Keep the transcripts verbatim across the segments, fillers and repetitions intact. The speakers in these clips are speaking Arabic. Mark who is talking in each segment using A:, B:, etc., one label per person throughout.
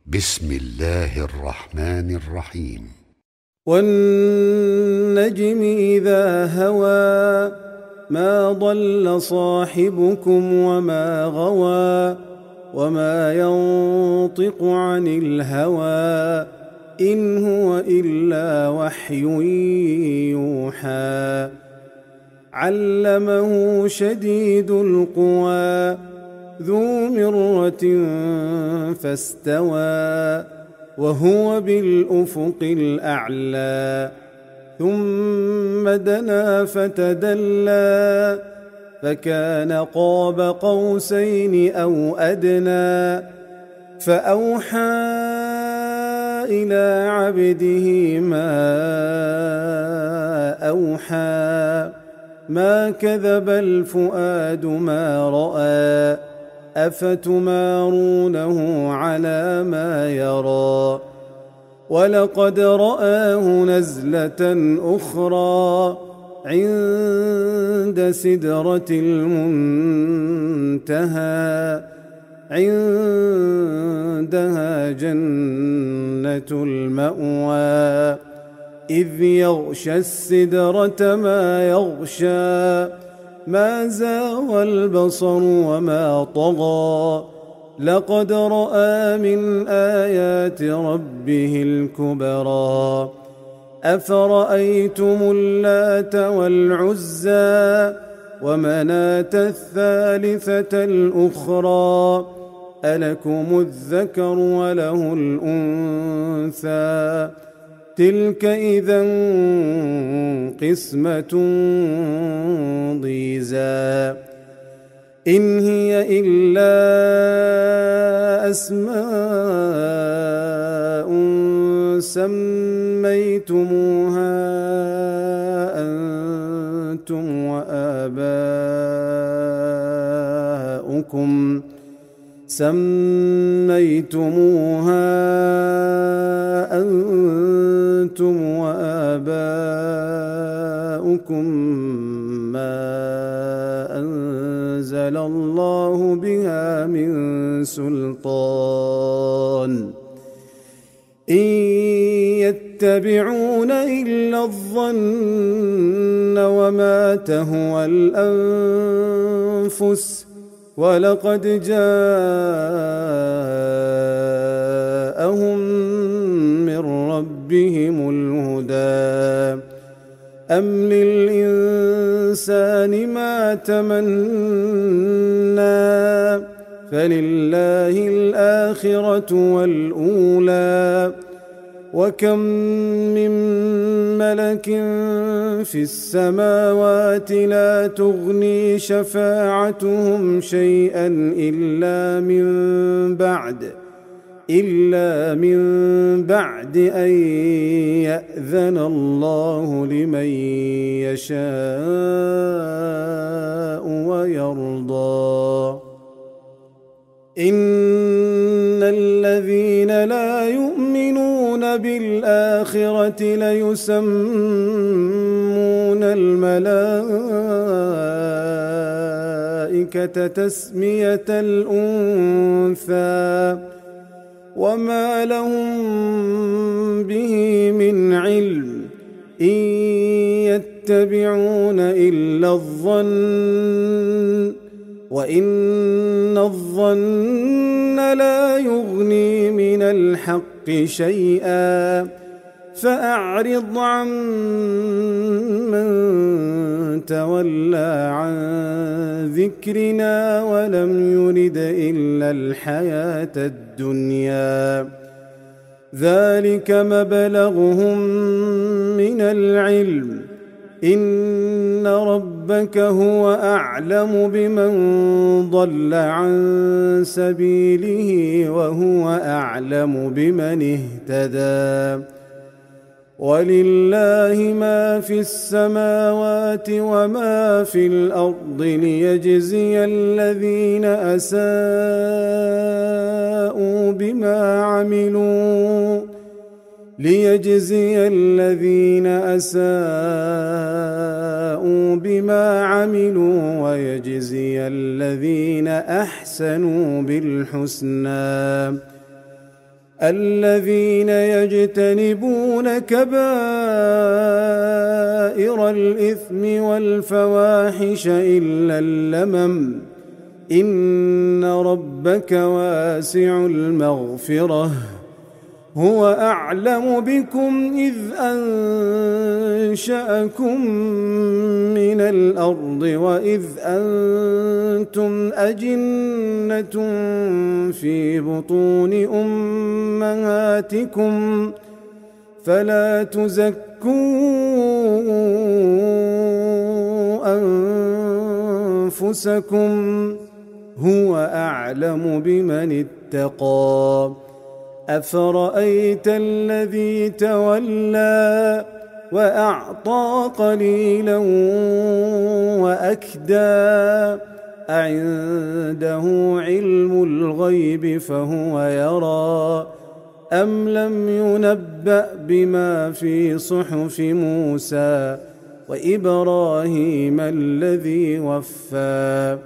A: بسم الله الرحمن الرحيم.
B: والنجم إذا هوى ما ضل صاحبكم وما غوى وما ينطق عن الهوى إن هو إلا وحي يوحى علمه شديد القوى ذو مرة فاستوى وهو بالأفق الأعلى ثم دنا فتدلى فكان قاب قوسين أو أدنى فأوحى إلى عبده ما أوحى ما كذب الفؤاد ما رأى أفتمارونه على ما يرى ولقد رآه نزلة أخرى عند سدرة المنتهى عندها جنة المأوى إذ يغشى السدرة ما يغشى ما زاغ البصر وما طغى لقد رأى من آيات ربه الكبرى أفرأيتم اللات والعزى ومناة الثالثة الأخرى ألكم الذكر وله الأنثى تلك إذا قسمة ضيزى إن هي إلا أسماء سميتموها أنتم وآباؤكم سميتموها أنتم وآباؤكم ما أنزل الله بها من سلطان إن يتبعون إلا الظن وما تهوى الأنفس ولقد جاءهم من ربهم الهدى أم للإنسان ما تمنى فلله الآخرة والأولى وكم من ملك في السماوات لا تغني شفاعتهم شيئا إلا من بعد إلا من بعد أن يأذن الله لمن يشاء ويرضى إن الذين لا يؤمنون بالآخرة ليسمون الملائكة تسمية الأنثى وما لهم به من علم إن يتبعون إلا الظن وإن الظن لا يغني من الحق شيئا فأعرض عن من تولى عن ذكرنا ولم يرد إلا الحياة الدنيا ذلك مبلغهم من العلم إن ربك هو أعلم بمن ضل عن سبيله وهو أعلم بمن اهتدى ولله ما في السماوات وما في الأرض ليجزي الذين أساءوا بما عملوا ليجزي الذين أساءوا بما عملوا ويجزي الذين أحسنوا بالحسنى الذين يجتنبون كبائر الإثم والفواحش إلا اللمم إن ربك واسع المغفرة هو أعلم بكم إذ أنشأكم من الأرض وإذ أنتم أجنة في بطون أمهاتكم فلا تزكوا أنفسكم هو أعلم بمن اتقى أفرأيت الذي تولى وأعطى قليلا وأكدى أعنده علم الغيب فهو يرى أم لم ينبأ بما في صحف موسى وإبراهيم الذي وفى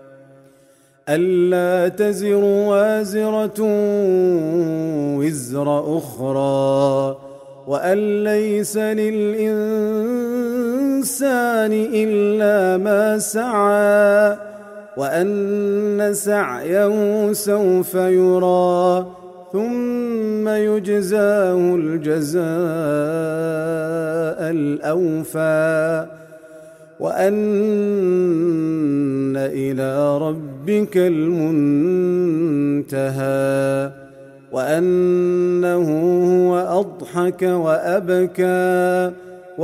B: ألا تزر وازرة وزر أخرى وأن ليس للإنسان إلا ما سعى وأن سعيه سوف يرى ثم يجزاه الجزاء الأوفى وأن إلى ربك المنتهى وأنه هو أضحك وأبكى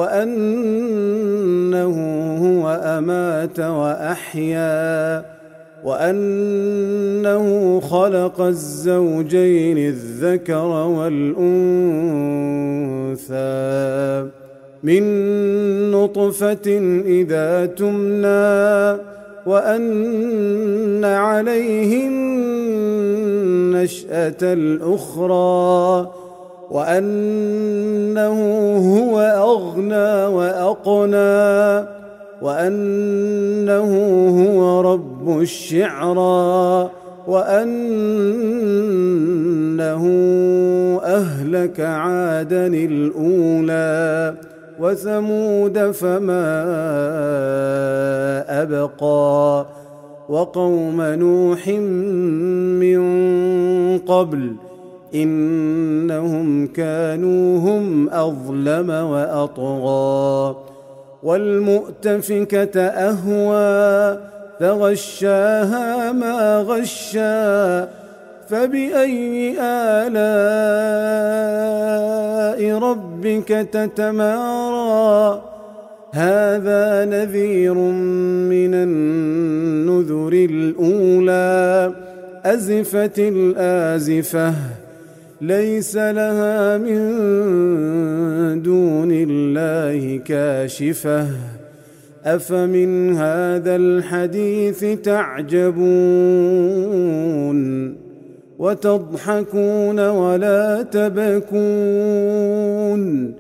B: وأنه هو أمات وأحيا وأنه خلق الزوجين الذكر والأنثى من نطفة إذا تمنى وأن عليه النشأة الأخرى وأنه هو أغنى وأقنى وأنه هو رب الشعرى وأنه أهلك عادا الأولى وثمود فما أبقى وقوم نوح من قبل إنهم كانوا هم أظلم وأطغى والمؤتفكة أهوى فغشاها ما غشى فبأي آلاء ربك تتمارى هذا نذير من النذر الأولى أزفت الآزفة ليس لها من دون الله كاشفة أفمن هذا الحديث تعجبون وتضحكون ولا تبكون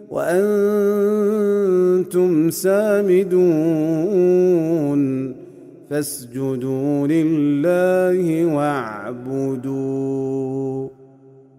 B: وأنتم سامدون فاسجدوا لله واعبدوا